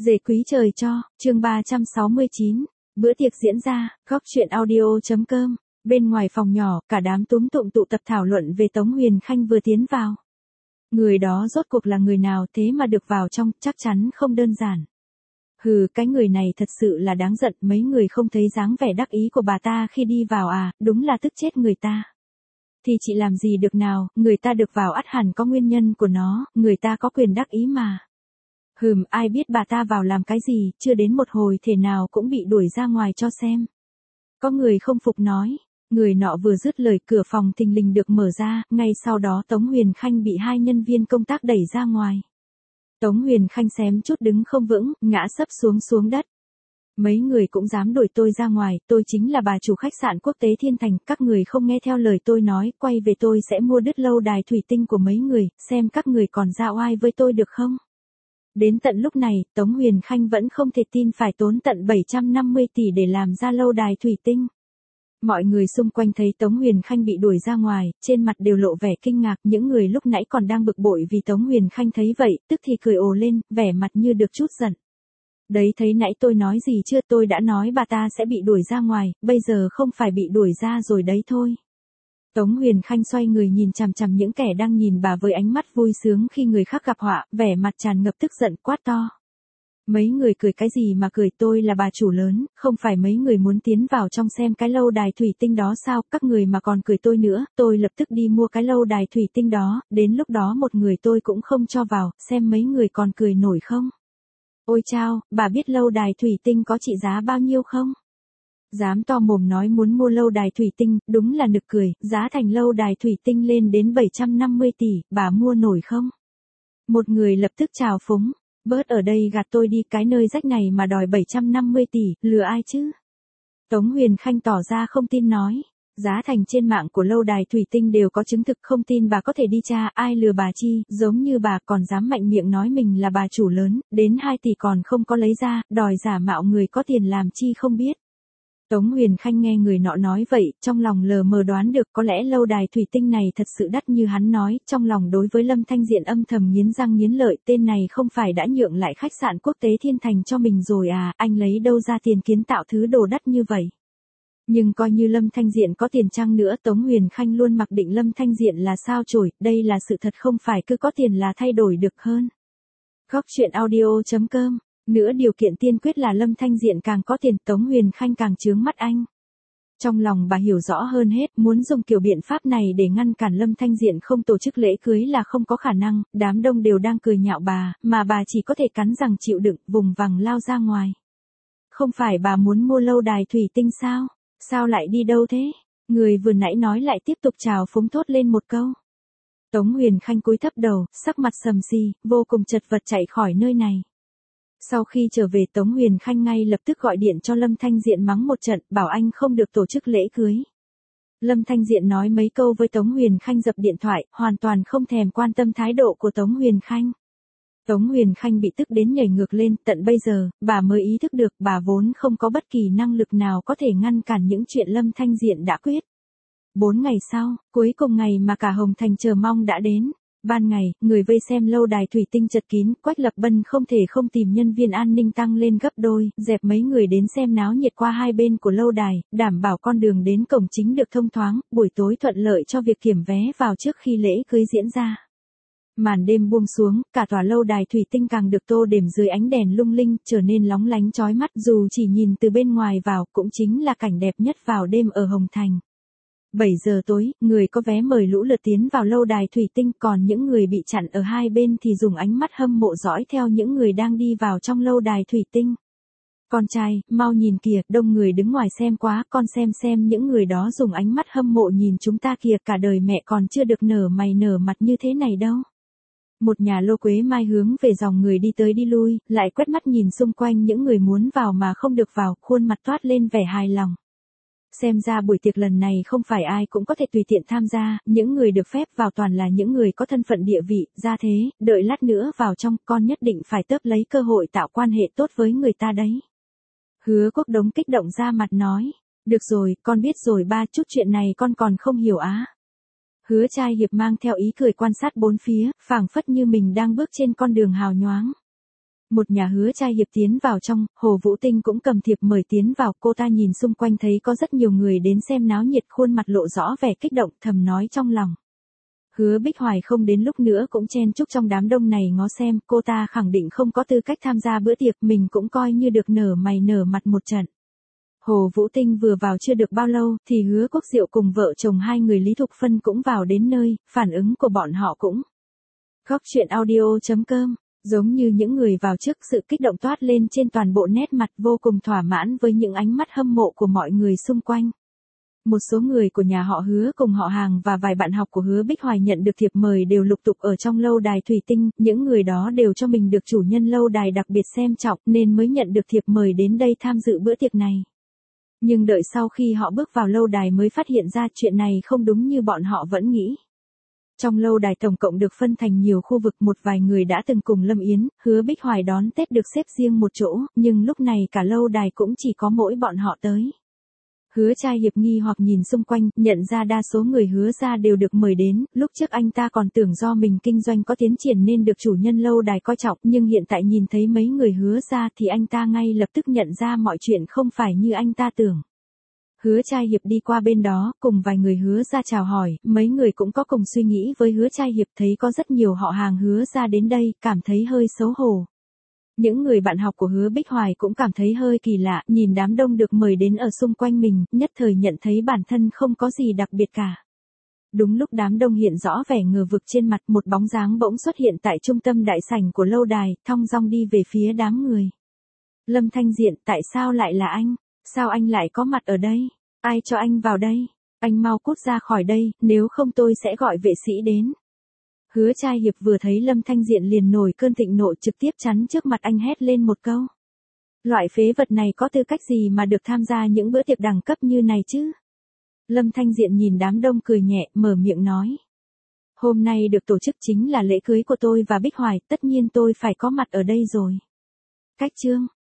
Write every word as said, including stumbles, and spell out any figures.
Dề quý trời cho, chương ba trăm sáu mươi chín, bữa tiệc diễn ra, góc chuyện audio.com, bên ngoài phòng nhỏ, cả đám túm tụm tụ tập thảo luận về Tống Huyền Khanh vừa tiến vào. Người đó rốt cuộc là người nào thế mà được vào trong, chắc chắn không đơn giản. Hừ, cái người này thật sự là đáng giận, mấy người không thấy dáng vẻ đắc ý của bà ta khi đi vào à, đúng là tức chết người ta. Thì chị làm gì được nào, người ta được vào ắt hẳn có nguyên nhân của nó, người ta có quyền đắc ý mà. Hừm, ai biết bà ta vào làm cái gì, chưa đến một hồi thể nào cũng bị đuổi ra ngoài cho xem. Có người không phục nói, người nọ vừa dứt lời cửa phòng thình lình được mở ra, ngay sau đó Tống Huyền Khanh bị hai nhân viên công tác đẩy ra ngoài. Tống Huyền Khanh xém chút đứng không vững, ngã sấp xuống xuống đất. Mấy người cũng dám đuổi tôi ra ngoài, tôi chính là bà chủ khách sạn Quốc tế Thiên Thành, các người không nghe theo lời tôi nói, quay về tôi sẽ mua đứt lâu đài thủy tinh của mấy người, xem các người còn ra oai với tôi được không? Đến tận lúc này, Tống Huyền Khanh vẫn không thể tin phải tốn tận bảy trăm năm mươi tỷ để làm ra lâu đài thủy tinh. Mọi người xung quanh thấy Tống Huyền Khanh bị đuổi ra ngoài, trên mặt đều lộ vẻ kinh ngạc, những người lúc nãy còn đang bực bội vì Tống Huyền Khanh thấy vậy, tức thì cười ồ lên, vẻ mặt như được chút giận. Đấy thấy nãy tôi nói gì chưa, tôi đã nói bà ta sẽ bị đuổi ra ngoài, bây giờ không phải bị đuổi ra rồi đấy thôi. Tống Huyền Khanh xoay người nhìn chằm chằm những kẻ đang nhìn bà với ánh mắt vui sướng khi người khác gặp họa, vẻ mặt tràn ngập tức giận quát to. Mấy người cười cái gì mà cười, tôi là bà chủ lớn, không phải mấy người muốn tiến vào trong xem cái lâu đài thủy tinh đó sao, các người mà còn cười tôi nữa, tôi lập tức đi mua cái lâu đài thủy tinh đó, đến lúc đó một người tôi cũng không cho vào, xem mấy người còn cười nổi không. Ôi chao, bà biết lâu đài thủy tinh có trị giá bao nhiêu không? Dám to mồm nói muốn mua lâu đài thủy tinh, đúng là nực cười, giá thành lâu đài thủy tinh lên đến bảy trăm năm mươi tỷ, bà mua nổi không? Một người lập tức chào phúng, bớt ở đây gạt tôi đi, cái nơi rách này mà đòi bảy trăm năm mươi tỷ, lừa ai chứ? Tống Huyền Khanh tỏ ra không tin nói, giá thành trên mạng của lâu đài thủy tinh đều có chứng thực, không tin bà có thể đi tra, ai lừa bà chi, giống như bà còn dám mạnh miệng nói mình là bà chủ lớn, đến hai tỷ còn không có lấy ra, đòi giả mạo người có tiền làm chi không biết. Tống Huyền Khanh nghe người nọ nói vậy, trong lòng lờ mờ đoán được có lẽ lâu đài thủy tinh này thật sự đắt như hắn nói, trong lòng đối với Lâm Thanh Diện âm thầm nghiến răng nghiến lợi, tên này không phải đã nhượng lại khách sạn Quốc tế Thiên Thành cho mình rồi à, anh lấy đâu ra tiền kiến tạo thứ đồ đắt như vậy. Nhưng coi như Lâm Thanh Diện có tiền chăng nữa, Tống Huyền Khanh luôn mặc định Lâm Thanh Diện là sao chổi, đây là sự thật, không phải cứ có tiền là thay đổi được hơn. Góc chuyện audio.com. Nữa điều kiện tiên quyết là Lâm Thanh Diện càng có tiền, Tống Huyền Khanh càng chướng mắt anh. Trong lòng bà hiểu rõ hơn hết, muốn dùng kiểu biện pháp này để ngăn cản Lâm Thanh Diện không tổ chức lễ cưới là không có khả năng, đám đông đều đang cười nhạo bà, mà bà chỉ có thể cắn răng chịu đựng, vùng vằng lao ra ngoài. Không phải bà muốn mua lâu đài thủy tinh sao? Sao lại đi đâu thế? Người vừa nãy nói lại tiếp tục chào phúng thốt lên một câu. Tống Huyền Khanh cúi thấp đầu, sắc mặt sầm xì, vô cùng chật vật chạy khỏi nơi này. Sau khi trở về, Tống Huyền Khanh ngay lập tức gọi điện cho Lâm Thanh Diện mắng một trận, bảo anh không được tổ chức lễ cưới. Lâm Thanh Diện nói mấy câu với Tống Huyền Khanh dập điện thoại, hoàn toàn không thèm quan tâm thái độ của Tống Huyền Khanh. Tống Huyền Khanh bị tức đến nhảy ngược lên, tận bây giờ, bà mới ý thức được bà vốn không có bất kỳ năng lực nào có thể ngăn cản những chuyện Lâm Thanh Diện đã quyết. Bốn ngày sau, cuối cùng ngày mà cả Hồng Thành chờ mong đã đến. Ban ngày, người vây xem lâu đài thủy tinh chật kín, Quách Lập Bân không thể không tìm nhân viên an ninh tăng lên gấp đôi, dẹp mấy người đến xem náo nhiệt qua hai bên của lâu đài, đảm bảo con đường đến cổng chính được thông thoáng, buổi tối thuận lợi cho việc kiểm vé vào trước khi lễ cưới diễn ra. Màn đêm buông xuống, cả tòa lâu đài thủy tinh càng được tô đệm dưới ánh đèn lung linh, trở nên lóng lánh chói mắt, dù chỉ nhìn từ bên ngoài vào, cũng chính là cảnh đẹp nhất vào đêm ở Hồng Thành. bảy giờ tối, người có vé mời lũ lượt tiến vào lâu đài thủy tinh, còn những người bị chặn ở hai bên thì dùng ánh mắt hâm mộ dõi theo những người đang đi vào trong lâu đài thủy tinh. Con trai, mau nhìn kìa, đông người đứng ngoài xem quá, con xem xem những người đó dùng ánh mắt hâm mộ nhìn chúng ta kìa, cả đời mẹ còn chưa được nở mày nở mặt như thế này đâu. Một nhà lô Quế Mai hướng về dòng người đi tới đi lui, lại quét mắt nhìn xung quanh những người muốn vào mà không được vào, khuôn mặt toát lên vẻ hài lòng. Xem ra buổi tiệc lần này không phải ai cũng có thể tùy tiện tham gia, những người được phép vào toàn là những người có thân phận địa vị, ra thế, đợi lát nữa vào trong, con nhất định phải tớp lấy cơ hội tạo quan hệ tốt với người ta đấy. Hứa Quốc Đống kích động ra mặt nói, được rồi, con biết rồi ba, chút chuyện này con còn không hiểu á. Hứa Trai Hiệp mang theo ý cười quan sát bốn phía, phảng phất như mình đang bước trên con đường hào nhoáng. Một nhà Hứa Trai Hiệp tiến vào trong, Hồ Vũ Tinh cũng cầm thiệp mời tiến vào, cô ta nhìn xung quanh thấy có rất nhiều người đến xem náo nhiệt, khuôn mặt lộ rõ vẻ kích động, thầm nói trong lòng. Hứa Bích Hoài không đến lúc nữa cũng chen chúc trong đám đông này ngó xem, cô ta khẳng định không có tư cách tham gia bữa tiệc, mình cũng coi như được nở mày nở mặt một trận. Hồ Vũ Tinh vừa vào chưa được bao lâu, thì Hứa Quốc Diệu cùng vợ chồng hai người Lý Thục Phân cũng vào đến nơi, phản ứng của bọn họ cũng. Góc chuyện audio chấm com, giống như những người vào trước, sự kích động toát lên trên toàn bộ nét mặt, vô cùng thỏa mãn với những ánh mắt hâm mộ của mọi người xung quanh. Một số người của nhà họ Hứa cùng họ hàng và vài bạn học của Hứa Bích Hoài nhận được thiệp mời đều lục tục ở trong lâu đài Thủy Tinh, những người đó đều cho mình được chủ nhân lâu đài đặc biệt xem trọng nên mới nhận được thiệp mời đến đây tham dự bữa tiệc này. Nhưng đợi sau khi họ bước vào lâu đài mới phát hiện ra chuyện này không đúng như bọn họ vẫn nghĩ. Trong lâu đài tổng cộng được phân thành nhiều khu vực, một vài người đã từng cùng Lâm Yến, Hứa Bích Hoài đón Tết được xếp riêng một chỗ, nhưng lúc này cả lâu đài cũng chỉ có mỗi bọn họ tới. Hứa Trai Hiệp nghi hoặc nhìn xung quanh, nhận ra đa số người Hứa gia đều được mời đến, lúc trước anh ta còn tưởng do mình kinh doanh có tiến triển nên được chủ nhân lâu đài coi trọng, nhưng hiện tại nhìn thấy mấy người Hứa gia thì anh ta ngay lập tức nhận ra mọi chuyện không phải như anh ta tưởng. Hứa Trai Hiệp đi qua bên đó, cùng vài người Hứa gia chào hỏi, mấy người cũng có cùng suy nghĩ với Hứa Trai Hiệp, thấy có rất nhiều họ hàng Hứa gia đến đây, cảm thấy hơi xấu hổ. Những người bạn học của Hứa Bích Hoài cũng cảm thấy hơi kỳ lạ, nhìn đám đông được mời đến ở xung quanh mình, nhất thời nhận thấy bản thân không có gì đặc biệt cả. Đúng lúc đám đông hiện rõ vẻ ngờ vực trên mặt, một bóng dáng bỗng xuất hiện tại trung tâm đại sảnh của lâu đài, thong dong đi về phía đám người. Lâm Thanh Diện, tại sao lại là anh? Sao anh lại có mặt ở đây? Ai cho anh vào đây? Anh mau cút ra khỏi đây, nếu không tôi sẽ gọi vệ sĩ đến. Hứa Trai Hiệp vừa thấy Lâm Thanh Diện liền nổi cơn thịnh nộ, trực tiếp chắn trước mặt anh hét lên một câu. Loại phế vật này có tư cách gì mà được tham gia những bữa tiệc đẳng cấp như này chứ? Lâm Thanh Diện nhìn đám đông cười nhẹ, mở miệng nói. Hôm nay được tổ chức chính là lễ cưới của tôi và Bích Hoài, tất nhiên tôi phải có mặt ở đây rồi. Cách chương.